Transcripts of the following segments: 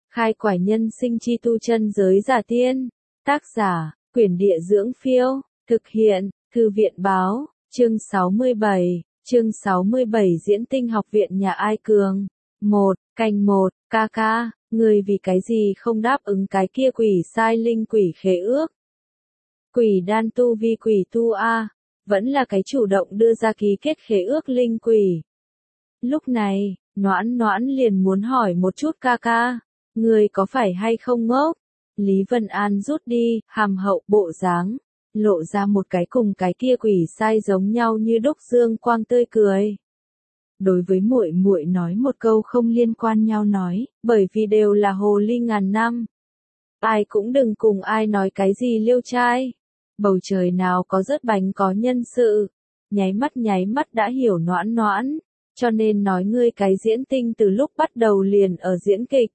Khai quải nhân sinh chi tu chân giới giả tiên. Tác giả, Quyển Địa Dưỡng Phiêu. Thực hiện, Thư viện Báo. Chương 67 Diễn Tinh Học viện nhà ai cường. 1, canh 1, ca ca, người vì cái gì không đáp ứng cái kia quỷ sai linh quỷ khế ước. Quỷ đan tu vi quỷ tu A, vẫn là cái chủ động đưa ra ký kết khế ước linh quỷ. Lúc này, Noãn Noãn liền muốn hỏi một chút ca ca, người có phải hay không ngốc? Lý Vân An rút đi, hàm hậu bộ dáng, lộ ra một cái cùng cái kia quỷ sai giống nhau như đúc dương quang tươi cười. Đối với muội muội nói một câu không liên quan nhau nói, bởi vì đều là hồ ly ngàn năm. Ai cũng đừng cùng ai nói cái gì liêu trai. Bầu trời nào có rớt bánh có nhân sự. Nháy mắt đã hiểu Noãn Noãn, cho nên nói ngươi cái diễn tinh từ lúc bắt đầu liền ở diễn kịch.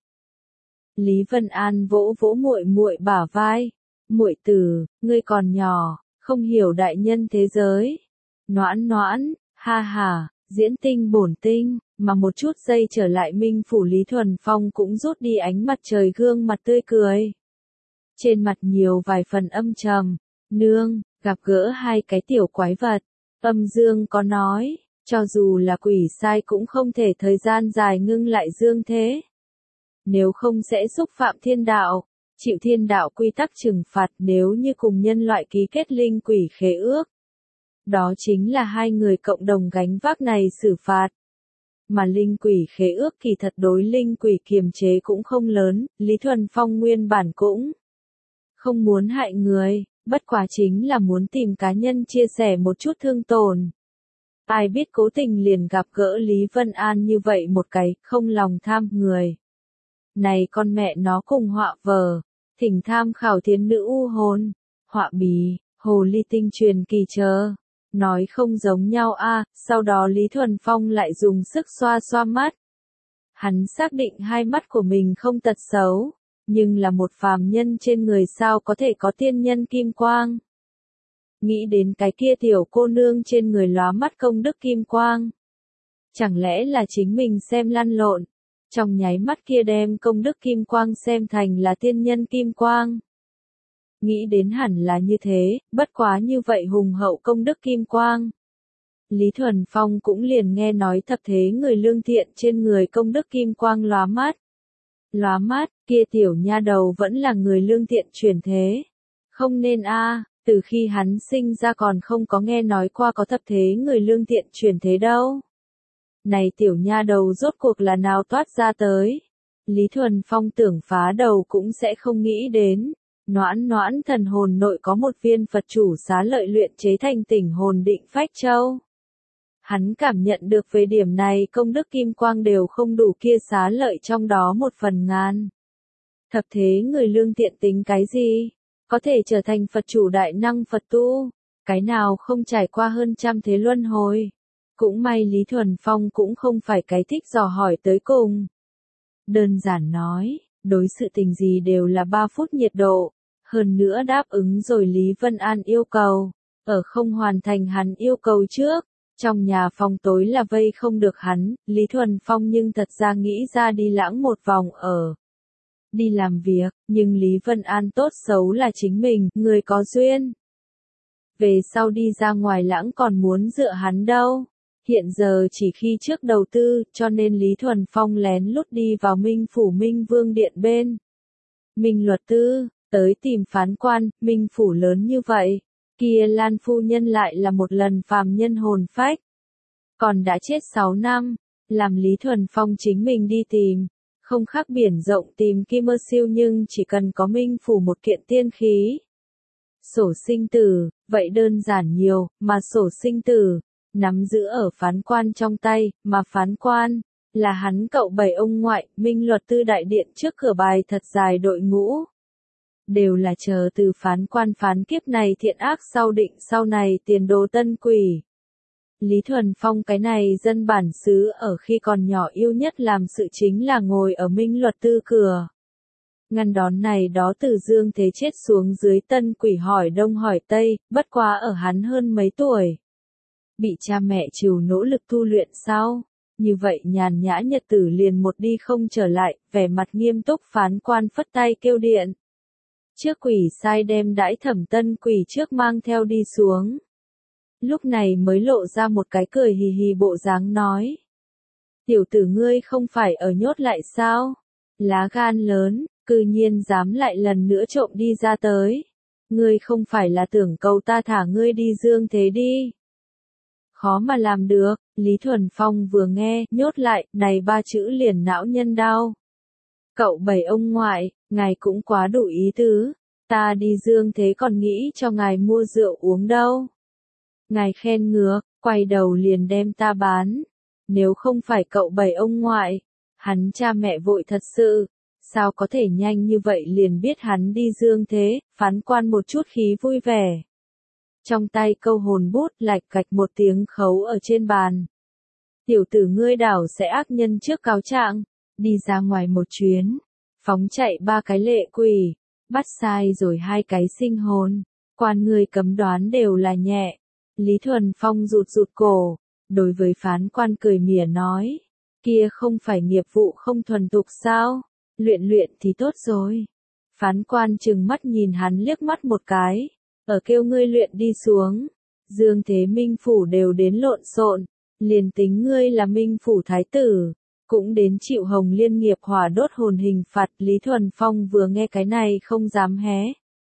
Lý Vân An vỗ vỗ muội muội bả vai. Muội tử, ngươi còn nhỏ, không hiểu đại nhân thế giới. Noãn Noãn, ha ha, diễn tinh bổn tinh, mà một chút giây trở lại Minh phủ Lý Thuần Phong cũng rút đi ánh mặt trời gương mặt tươi cười. Trên mặt nhiều vài phần âm trầm. Nương, gặp gỡ hai cái tiểu quái vật. Âm dương có nói, cho dù là quỷ sai cũng không thể thời gian dài ngưng lại dương thế. Nếu không sẽ xúc phạm thiên đạo, chịu thiên đạo quy tắc trừng phạt nếu như cùng nhân loại ký kết linh quỷ khế ước. Đó chính là hai người cộng đồng gánh vác này xử phạt. Mà linh quỷ khế ước kỳ thật đối linh quỷ kiềm chế cũng không lớn, Lý Thuần Phong nguyên bản cũng không muốn hại người, bất quá chính là muốn tìm cá nhân chia sẻ một chút thương tổn. Ai biết cố tình liền gặp gỡ Lý Vân An như vậy một cái không lòng tham người. Này con mẹ nó cùng họa vờ, thỉnh tham khảo thiến nữ u hồn, họa bì, hồ ly tinh truyền kỳ chờ. Nói không giống nhau a. Sau đó Lý Thuần Phong lại dùng sức xoa xoa mắt. Hắn xác định hai mắt của mình không tật xấu, nhưng là một phàm nhân trên người sao có thể có tiên nhân kim quang. Nghĩ đến cái kia tiểu cô nương trên người lóa mắt công đức kim quang. Chẳng lẽ là chính mình xem lăn lộn, trong nháy mắt kia đem công đức kim quang xem thành là tiên nhân kim quang. Nghĩ đến hẳn là như thế, bất quá như vậy hùng hậu công đức kim quang. Lý Thuần Phong cũng liền nghe nói thập thế người lương thiện trên người công đức kim quang lóa mắt. Lóa mắt, kia tiểu nha đầu vẫn là người lương thiện chuyển thế. Không nên a, từ khi hắn sinh ra còn không có nghe nói qua có thập thế người lương thiện chuyển thế đâu. Này tiểu nha đầu rốt cuộc là nào toát ra tới. Lý Thuần Phong tưởng phá đầu cũng sẽ không nghĩ đến. Noãn Noãn thần hồn nội có một viên Phật chủ xá lợi luyện chế thành tỉnh hồn định phách châu. Hắn cảm nhận được về điểm này công đức kim quang đều không đủ kia xá lợi trong đó 1/1000. Thập thế người lương thiện tính cái gì? Có thể trở thành Phật chủ đại năng Phật tu, cái nào không trải qua hơn trăm thế luân hồi. Cũng may Lý Thuần Phong cũng không phải cái thích dò hỏi tới cùng. Đơn giản nói, đối sự tình gì đều là 3 phút nhiệt độ, hơn nữa đáp ứng rồi Lý Vân An yêu cầu, ở không hoàn thành hắn yêu cầu trước, trong nhà phòng tối là vây không được hắn, Lý Thuần Phong nhưng thật ra nghĩ ra đi lãng một vòng ở. Đi làm việc, nhưng Lý Vân An tốt xấu là chính mình, người có duyên. Về sau đi ra ngoài lãng còn muốn dựa hắn đâu. Hiện giờ chỉ khi trước đầu tư, cho nên Lý Thuần Phong lén lút đi vào Minh phủ Minh Vương điện bên. Minh luật tư, tới tìm phán quan, Minh phủ lớn như vậy, kia Lan phu nhân lại là một lần phàm nhân hồn phách. Còn đã chết 6 năm, làm Lý Thuần Phong chính mình đi tìm, không khác biển rộng tìm Kim Mơ Siêu nhưng chỉ cần có Minh phủ một kiện tiên khí. Sổ sinh tử, vậy đơn giản nhiều, mà sổ sinh tử nắm giữ ở phán quan trong tay, mà phán quan là hắn cậu bảy ông ngoại, Minh luật tư đại điện trước cửa bài thật dài đội ngũ. Đều là chờ từ phán quan phán kiếp này thiện ác sau định sau này tiền đồ tân quỷ. Lý Thuần Phong cái này dân bản xứ ở khi còn nhỏ yêu nhất làm sự chính là ngồi ở Minh luật tư cửa. Ngăn đón này đó từ dương thế chết xuống dưới tân quỷ hỏi đông hỏi tây, bất quá ở hắn hơn mấy tuổi. Bị cha mẹ trìu nỗ lực tu luyện sau, Như vậy nhàn nhã nhật tử liền một đi không trở lại, vẻ mặt nghiêm túc phán quan phất tay kêu điện. Trước quỷ sai đem đãi Thẩm Tân quỷ trước mang theo đi xuống. Lúc này mới lộ ra một cái cười hì hì bộ dáng nói. Tiểu tử ngươi không phải ở nhốt lại sao? Lá gan lớn, cư nhiên dám lại lần nữa trộm đi ra tới. Ngươi không phải là tưởng cầu ta thả ngươi đi dương thế đi. Khó mà làm được, Lý Thuần Phong vừa nghe, nhốt lại, này ba chữ liền não nhân đau. Cậu Bảy ông ngoại, ngài cũng quá đủ ý tứ, ta đi dương thế còn nghĩ cho ngài mua rượu uống đâu. Ngài khen ngược, quay đầu liền đem ta bán. Nếu không phải cậu Bảy ông ngoại, hắn cha mẹ vội thật sự, sao có thể nhanh như vậy liền biết hắn đi dương thế, phán quan một chút khí vui vẻ. Trong tay câu hồn bút lạch cạch một tiếng khấu ở trên bàn. Tiểu tử ngươi đảo sẽ ác nhân trước cáo trạng, đi ra ngoài một chuyến, phóng chạy 3 cái lệ quỷ, bắt sai rồi 2 cái sinh hồn, quan người cấm đoán đều là nhẹ. Lý Thuần Phong rụt rụt cổ, đối với phán quan cười mỉa nói, kia không phải nghiệp vụ không thuần thục sao, luyện luyện thì tốt rồi. Phán quan trừng mắt nhìn hắn liếc mắt một cái, ở kêu ngươi luyện đi xuống, dương thế minh phủ đều đến lộn xộn, liền tính ngươi là minh phủ thái tử, cũng đến chịu Hồng Liên nghiệp hỏa đốt hồn hình phạt. Lý Thuần Phong vừa nghe cái này không dám hé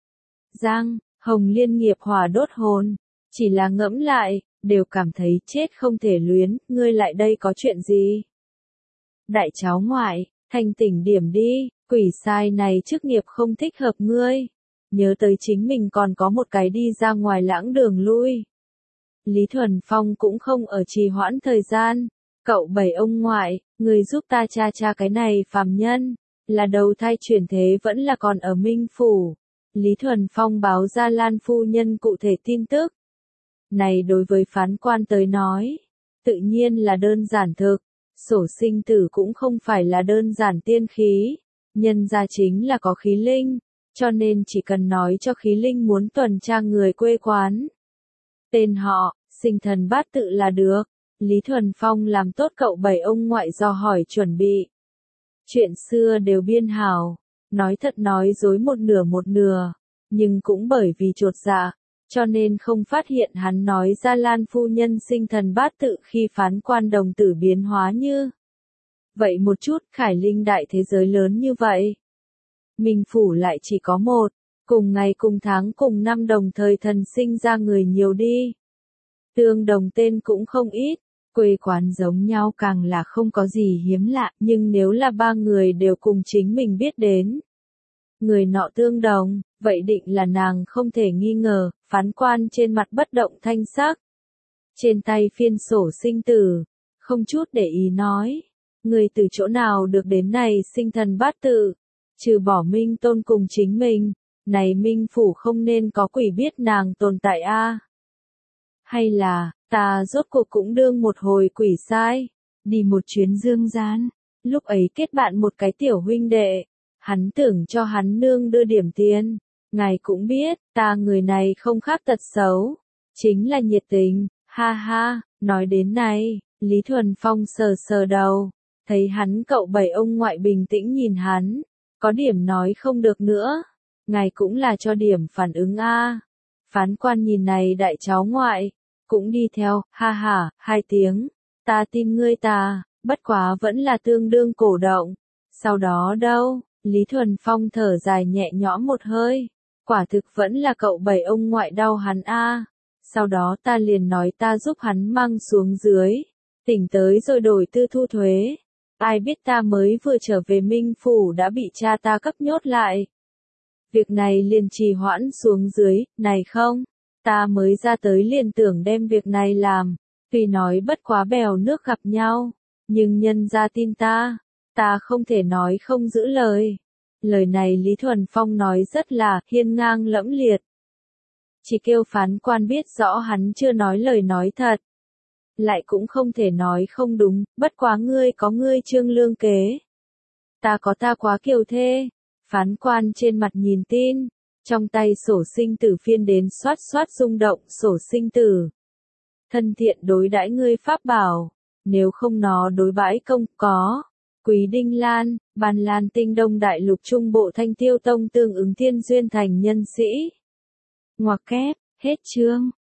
răng, Hồng Liên nghiệp hỏa đốt hồn, chỉ là ngẫm lại, đều cảm thấy chết không thể luyến, ngươi lại đây có chuyện gì? Đại cháu ngoại, thanh tỉnh điểm đi, quỷ sai này chức nghiệp không thích hợp ngươi, nhớ tới chính mình còn có một cái đi ra ngoài lãng đường lui. Lý Thuần Phong cũng không ở trì hoãn thời gian, cậu Bảy ông ngoại, người giúp ta tra cái này phàm nhân, là đầu thai chuyển thế vẫn là còn ở Minh Phủ. Lý Thuần Phong báo ra Lan phu nhân cụ thể tin tức. Này đối với phán quan tới nói, tự nhiên là đơn giản thực, sổ sinh tử cũng không phải là đơn giản tiên khí, nhân ra chính là có khí linh, cho nên chỉ cần nói cho khí linh muốn tuần tra người quê quán. Tên họ, sinh thần bát tự là được. Lý Thuần Phong làm tốt cậu Bảy ông ngoại do hỏi chuẩn bị. Chuyện xưa đều biên hảo, nói thật nói dối một nửa, nhưng cũng bởi vì chột dạ, cho nên không phát hiện hắn nói ra Lan phu nhân sinh thần bát tự khi phán quan đồng tử biến hóa như. Vậy một chút khải linh đại thế giới lớn như vậy. Minh phủ lại chỉ có một, cùng ngày cùng tháng cùng năm đồng thời thần sinh ra người nhiều đi. Tương đồng tên cũng không ít, quê quán giống nhau càng là không có gì hiếm lạ, nhưng nếu là 3 người đều cùng chính mình biết đến. Người nọ tương đồng, vậy định là nàng không thể nghi ngờ, phán quan trên mặt bất động thanh sắc. Trên tay phiên sổ sinh tử, không chút để ý nói, người từ chỗ nào được đến này sinh thần bát tự, trừ bỏ Minh Tôn cùng chính mình, này Minh Phủ không nên có quỷ biết nàng tồn tại a. Hay là, ta rốt cuộc cũng đương một hồi quỷ sai, đi một chuyến dương gian, lúc ấy kết bạn một cái tiểu huynh đệ, hắn tưởng cho hắn nương đưa điểm tiền, ngài cũng biết, ta người này không khác tật xấu, chính là nhiệt tình, ha ha, nói đến này, Lý Thuần Phong sờ sờ đầu, thấy hắn cậu Bảy ông ngoại bình tĩnh nhìn hắn, có điểm nói không được nữa, ngài cũng là cho điểm phản ứng a. Phán quan nhìn này đại cháu ngoại, cũng đi theo, ha ha, 2 tiếng, ta tin ngươi ta, bất quá vẫn là tương đương cổ động. Sau đó đâu, Lý Thuần Phong thở dài nhẹ nhõm một hơi, quả thực vẫn là cậu Bảy ông ngoại đau hắn a. Sau đó ta liền nói ta giúp hắn mang xuống dưới, tỉnh tới rồi đổi tư thu thuế. Ai biết ta mới vừa trở về Minh Phủ đã bị cha ta cấp nhốt lại. Việc này liền trì hoãn xuống dưới, này không, ta mới ra tới liền tưởng đem việc này làm, tuy nói bất quá bèo nước gặp nhau, nhưng nhân ra tin ta không thể nói không giữ lời. Lời này Lý Thuần Phong nói rất là hiên ngang lẫm liệt. Chỉ kêu phán quan biết rõ hắn chưa nói lời nói thật. Lại cũng không thể nói không đúng, bất quá ngươi có ngươi trương lương kế. Ta có ta quá kiều thê. Phán quan trên mặt nhìn tin, trong tay sổ sinh tử phiên đến xoát xoát rung động sổ sinh tử. Thân thiện đối đãi ngươi pháp bảo, nếu không nó đối bãi công, có. Quý Đinh Lan, Ban Lan Tinh Đông Đại Lục Trung Bộ Thanh Tiêu Tông tương ứng Thiên Duyên Thành nhân sĩ. Ngoặc kép, hết chương.